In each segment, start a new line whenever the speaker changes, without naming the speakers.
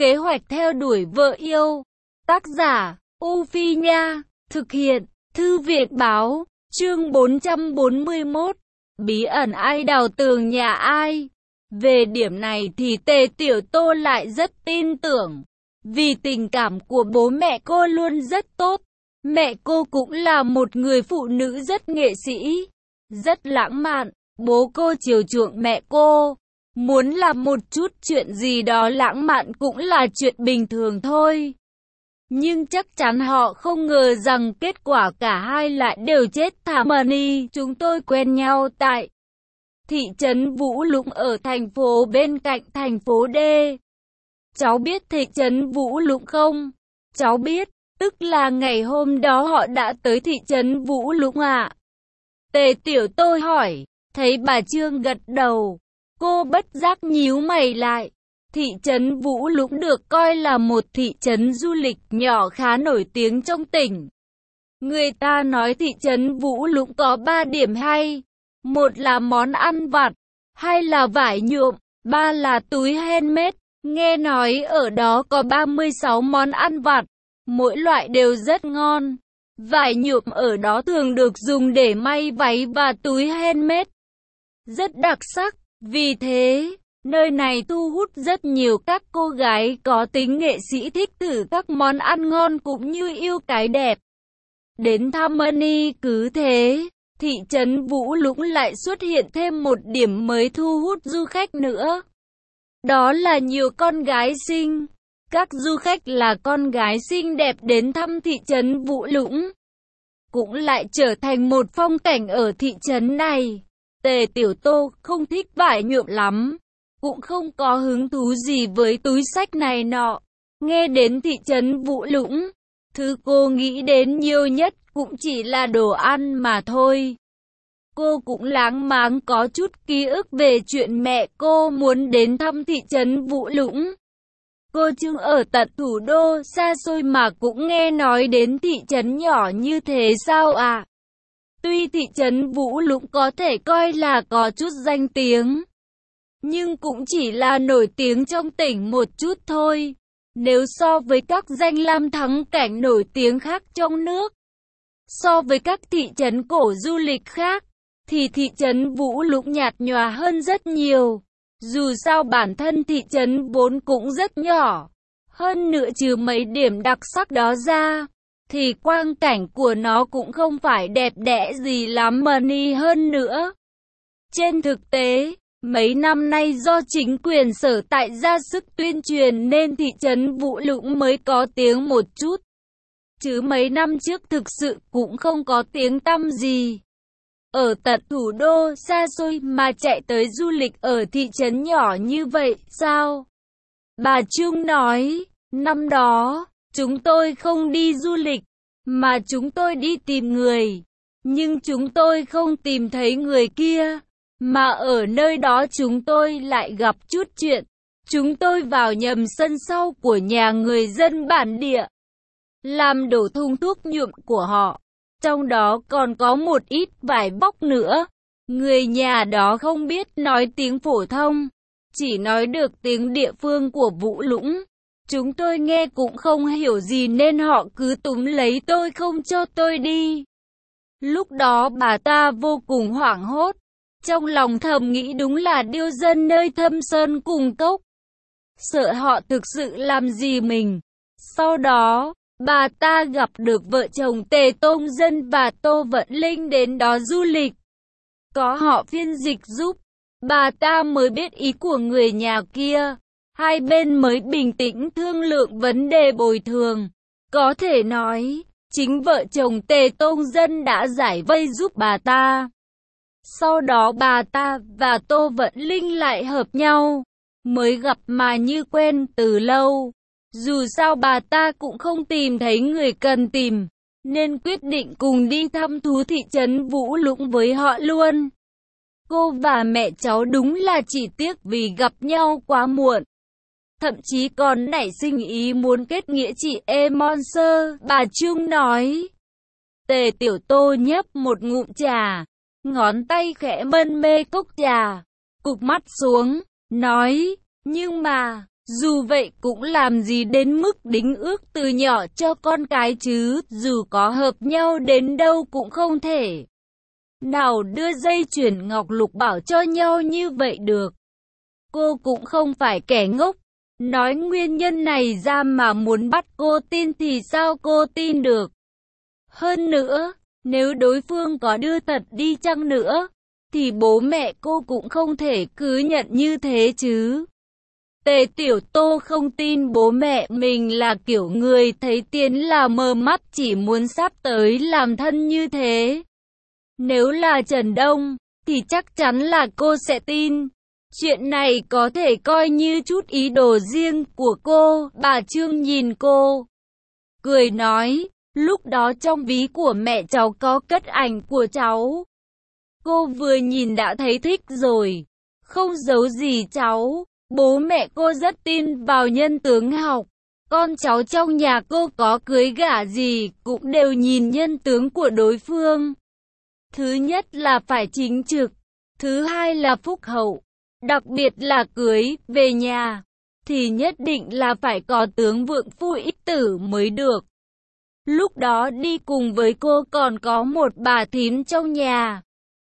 Kế hoạch theo đuổi vợ yêu. Tác giả, U Phi Nha. Thực hiện, Thư viện Báo. Chương 441. Bí ẩn ai đào tường nhà ai? Về điểm này thì Tề Tiểu Tô lại rất tin tưởng. Vì tình cảm của bố mẹ cô luôn rất tốt. Mẹ cô cũng là một người phụ nữ rất nghệ sĩ, rất lãng mạn. Bố cô chiều chuộng mẹ cô. Muốn làm một chút chuyện gì đó lãng mạn cũng là chuyện bình thường thôi. Nhưng chắc chắn họ không ngờ rằng kết quả cả hai lại đều chết thảm. Money, chúng tôi quen nhau tại thị trấn Vũ Lũng ở thành phố bên cạnh thành phố D. Cháu biết thị trấn Vũ Lũng không? Cháu biết, tức là ngày hôm đó họ đã tới thị trấn Vũ Lũng ạ. Tề Tiểu Tô hỏi, thấy bà Trương gật đầu, cô bất giác nhíu mày lại. Thị trấn Vũ Lũng được coi là một thị trấn du lịch nhỏ khá nổi tiếng trong tỉnh. Người ta nói thị trấn Vũ Lũng có 3 điểm hay. Một là món ăn vặt, hai là vải nhuộm, ba là túi handmade. Nghe nói ở đó có 36 món ăn vặt, mỗi loại đều rất ngon. Vải nhuộm ở đó thường được dùng để may váy và túi handmade, rất đặc sắc. Vì thế, nơi này thu hút rất nhiều các cô gái có tính nghệ sĩ thích thử các món ăn ngon cũng như yêu cái đẹp. Đến thăm Money. Cứ thế, thị trấn Vũ Lũng lại xuất hiện thêm một điểm mới thu hút du khách nữa. Đó là nhiều con gái xinh. Các du khách là con gái xinh đẹp đến thăm thị trấn Vũ Lũng, cũng lại trở thành một phong cảnh ở thị trấn này. Tề Tiểu Tô không thích vải nhuộm lắm, cũng không có hứng thú gì với túi xách này nọ. Nghe đến thị trấn Vũ Lũng, thứ cô nghĩ đến nhiều nhất cũng chỉ là đồ ăn mà thôi. Cô cũng láng máng có chút ký ức về chuyện mẹ cô muốn đến thăm thị trấn Vũ Lũng. Cô Trương ở tận thủ đô xa xôi mà cũng nghe nói đến thị trấn nhỏ như thế sao à? Tuy thị trấn Vũ Lũng có thể coi là có chút danh tiếng, nhưng cũng chỉ là nổi tiếng trong tỉnh một chút thôi. Nếu so với các danh lam thắng cảnh nổi tiếng khác trong nước, so với các thị trấn cổ du lịch khác, thì thị trấn Vũ Lũng nhạt nhòa hơn rất nhiều. Dù sao bản thân thị trấn vốn cũng rất nhỏ, hơn nữa trừ mấy điểm đặc sắc đó ra, thì quang cảnh của nó cũng không phải đẹp đẽ gì lắm. Money hơn nữa. Trên thực tế, mấy năm nay do chính quyền sở tại ra sức tuyên truyền nên thị trấn Vũ Lũng mới có tiếng một chút. Chứ mấy năm trước thực sự cũng không có tiếng tăm gì. Ở tận thủ đô xa xôi mà chạy tới du lịch ở thị trấn nhỏ như vậy sao? Bà Trung nói, năm đó, chúng tôi không đi du lịch, mà chúng tôi đi tìm người. Nhưng chúng tôi không tìm thấy người kia, mà ở nơi đó chúng tôi lại gặp chút chuyện. Chúng tôi vào nhầm sân sau của nhà người dân bản địa, làm đổ thùng thuốc nhuộm của họ. Trong đó còn có một ít vải bóc nữa. Người nhà đó không biết nói tiếng phổ thông, chỉ nói được tiếng địa phương của Vũ Lũng. Chúng tôi nghe cũng không hiểu gì nên họ cứ túm lấy tôi không cho tôi đi. Lúc đó bà ta vô cùng hoảng hốt, trong lòng thầm nghĩ đúng là điêu dân nơi thâm sơn cùng cốc, sợ họ thực sự làm gì mình. Sau đó, bà ta gặp được vợ chồng Tề Tông Dân và Tô Vận Linh đến đó du lịch. Có họ phiên dịch giúp, bà ta mới biết ý của người nhà kia. Hai bên mới bình tĩnh thương lượng vấn đề bồi thường. Có thể nói, chính vợ chồng Tề Tông Dân đã giải vây giúp bà ta. Sau đó bà ta và Tô Vận Linh lại hợp nhau, mới gặp mà như quen từ lâu. Dù sao bà ta cũng không tìm thấy người cần tìm, nên quyết định cùng đi thăm thú thị trấn Vũ Lũng với họ luôn. Cô và mẹ cháu đúng là chỉ tiếc vì gặp nhau quá muộn. Thậm chí còn nảy sinh ý muốn kết nghĩa chị em Monster, bà Trương nói. Tề Tiểu Tô nhấp một ngụm trà, ngón tay khẽ mân mê cốc trà, cụp mắt xuống, nói, nhưng mà, Dù vậy cũng làm gì đến mức đính ước từ nhỏ cho con cái chứ, dù có hợp nhau đến đâu cũng không thể nào đưa dây chuyền ngọc lục bảo cho nhau như vậy được. Cô cũng không phải kẻ ngốc, nói nguyên nhân này ra mà muốn bắt cô tin thì sao cô tin được. Hơn nữa, nếu đối phương có đưa thật đi chăng nữa, thì bố mẹ cô cũng không thể cứ nhận như thế chứ. Tề Tiểu Tô không tin bố mẹ mình là kiểu người thấy tiền là mờ mắt chỉ muốn sắp tới làm thân như thế. Nếu là Trần Đông, thì chắc chắn là cô sẽ tin. Chuyện này có thể coi như chút ý đồ riêng của cô. Bà Trương nhìn cô, cười nói, lúc đó trong ví của mẹ cháu có cất ảnh của cháu. Cô vừa nhìn đã thấy thích rồi, không giấu gì cháu. Bố mẹ cô rất tin vào nhân tướng học. Con cháu trong nhà cô có cưới gả gì cũng đều nhìn nhân tướng của đối phương. Thứ nhất là phải chính trực, thứ hai là phúc hậu, đặc biệt là cưới về nhà thì nhất định là phải có tướng vượng phu ích tử mới được. Lúc đó đi cùng với cô còn có một bà thím trong nhà.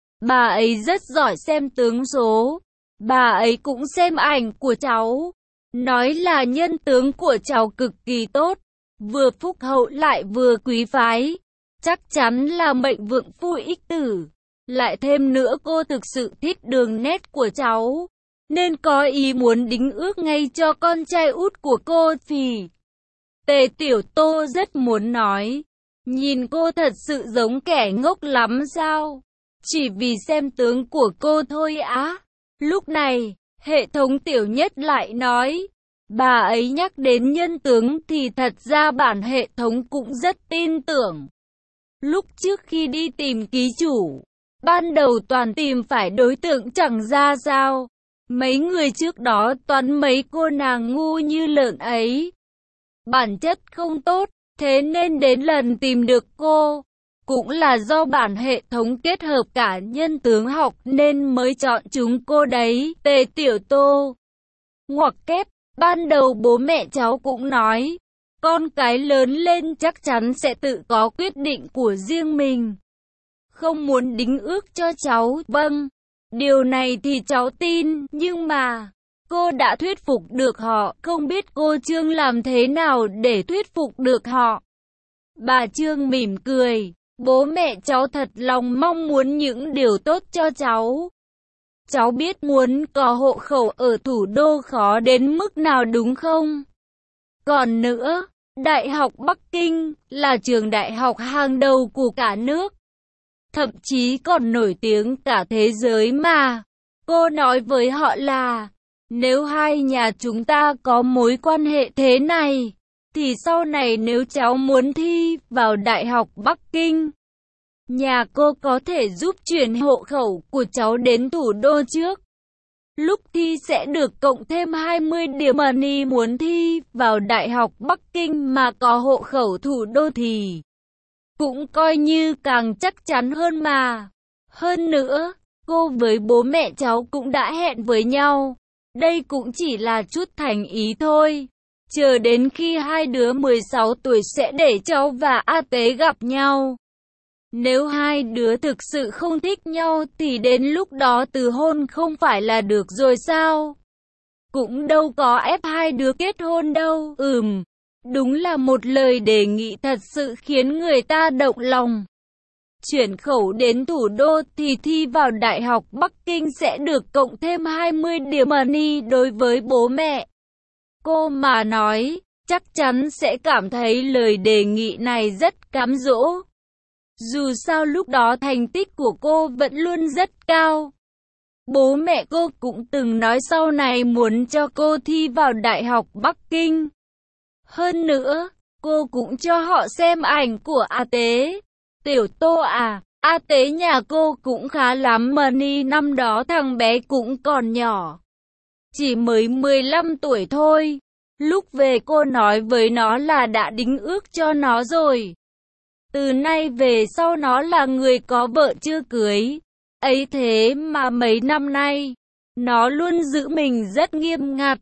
Bà ấy rất giỏi xem tướng số. Bà ấy cũng xem ảnh của cháu, nói là nhân tướng của cháu cực kỳ tốt, vừa phúc hậu lại vừa quý phái, chắc chắn là mệnh vượng phu ích tử. Lại thêm nữa cô thực sự thích đường nét của cháu, nên có ý muốn đính ước ngay cho con trai út của cô thì. Tề Tiểu Tô rất muốn nói, nhìn cô thật sự giống kẻ ngốc lắm sao? Chỉ vì xem tướng của cô thôi á. Lúc này, hệ thống Tiểu Nhất lại nói, bà ấy nhắc đến nhân tướng thì thật ra bản hệ thống cũng rất tin tưởng. Lúc trước khi đi tìm ký chủ, ban đầu toàn tìm phải đối tượng chẳng ra sao. Mấy người trước đó toán mấy cô nàng ngu như lợn ấy. Bản chất không tốt, thế nên đến lần tìm được cô, cũng là do bản hệ thống kết hợp cả nhân tướng học nên mới chọn chúng cô đấy. Tề Tiểu Tô ngoặc kép, ban đầu bố mẹ cháu cũng nói, con cái lớn lên chắc chắn sẽ tự có quyết định của riêng mình. Không muốn đính ước cho cháu, vâng, điều này thì cháu tin, nhưng mà cô đã thuyết phục được họ, không biết cô Trương làm thế nào để thuyết phục được họ. Bà Trương mỉm cười. Bố mẹ cháu thật lòng mong muốn những điều tốt cho cháu. Cháu biết muốn có hộ khẩu ở thủ đô khó đến mức nào đúng không? Còn nữa, Đại học Bắc Kinh là trường đại học hàng đầu của cả nước. Thậm chí còn nổi tiếng cả thế giới mà. Cô nói với họ là, nếu hai nhà chúng ta có mối quan hệ thế này, thì sau này nếu cháu muốn thi vào Đại học Bắc Kinh, nhà cô có thể giúp chuyển hộ khẩu của cháu đến thủ đô trước. Lúc thi sẽ được cộng thêm 20 điểm money. Muốn thi vào Đại học Bắc Kinh mà có hộ khẩu thủ đô thì cũng coi như càng chắc chắn hơn mà. Hơn nữa, cô với bố mẹ cháu cũng đã hẹn với nhau. Đây cũng chỉ là chút thành ý thôi. Chờ đến khi hai đứa 16 tuổi sẽ để cháu và A Tế gặp nhau. Nếu hai đứa thực sự không thích nhau thì đến lúc đó từ hôn không phải là được rồi sao? Cũng đâu có ép hai đứa kết hôn đâu. Đúng là một lời đề nghị thật sự khiến người ta động lòng. Chuyển khẩu đến thủ đô thì thi vào Đại học Bắc Kinh sẽ được cộng thêm 20 điểm money đối với bố mẹ. Cô mà nói, chắc chắn sẽ cảm thấy lời đề nghị này rất cám dỗ. Dù sao lúc đó thành tích của cô vẫn luôn rất cao. Bố mẹ cô cũng từng nói sau này muốn cho cô thi vào Đại học Bắc Kinh. Hơn nữa, cô cũng cho họ xem ảnh của A Tế. Tiểu Tô à, A Tế nhà cô cũng khá lắm money, năm đó thằng bé cũng còn nhỏ. Chỉ mới 15 tuổi thôi. Lúc về cô nói với nó là đã đính ước cho nó rồi. Từ nay về sau nó là người có vợ chưa cưới. Ấy thế mà mấy năm nay, nó luôn giữ mình rất nghiêm ngặt.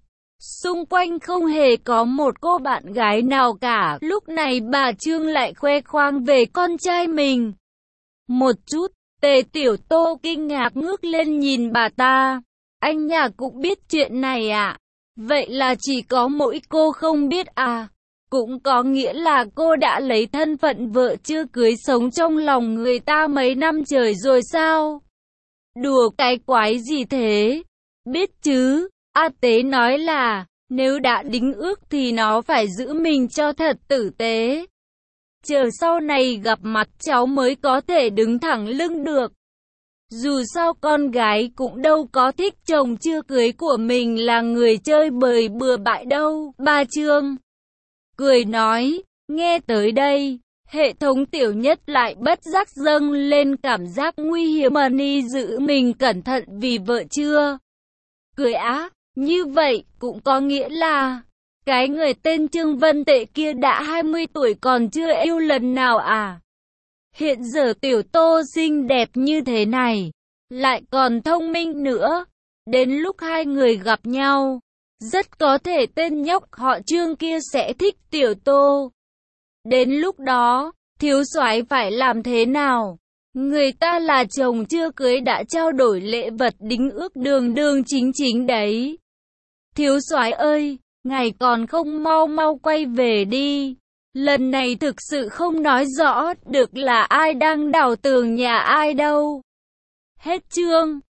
Xung quanh không hề có một cô bạn gái nào cả. Lúc này bà Trương lại khoe khoang về con trai mình. Một chút, Tề Tiểu Tô kinh ngạc ngước lên nhìn bà ta. Anh nhà cũng biết chuyện này à? Vậy là chỉ có mỗi cô không biết à? Cũng có nghĩa là cô đã lấy thân phận vợ chưa cưới sống trong lòng người ta mấy năm trời rồi sao? Đùa cái quái gì thế? Biết chứ, A Tế nói là, nếu đã đính ước thì nó phải giữ mình cho thật tử tế. Chờ sau này gặp mặt cháu mới có thể đứng thẳng lưng được. Dù sao con gái cũng đâu có thích chồng chưa cưới của mình là người chơi bời bừa bãi đâu. Ba Trương cười nói, nghe tới đây, hệ thống Tiểu Nhất lại bất giác dâng lên cảm giác nguy hiểm. Money giữ mình cẩn thận vì vợ chưa cưới á. Như vậy cũng có nghĩa là cái người tên Trương Vân Tệ kia đã 20 tuổi còn chưa yêu lần nào à? Hiện giờ Tiểu Tô xinh đẹp như thế này, lại còn thông minh nữa. Đến lúc hai người gặp nhau, rất có thể tên nhóc họ Trương kia sẽ thích Tiểu Tô. Đến lúc đó, thiếu soái phải làm thế nào? Người ta là chồng chưa cưới đã trao đổi lễ vật đính ước đường đường chính chính đấy. Thiếu soái ơi, ngài còn không mau mau quay về đi. Lần này thực sự không nói rõ được là ai đang đào tường nhà ai đâu. Hết chương.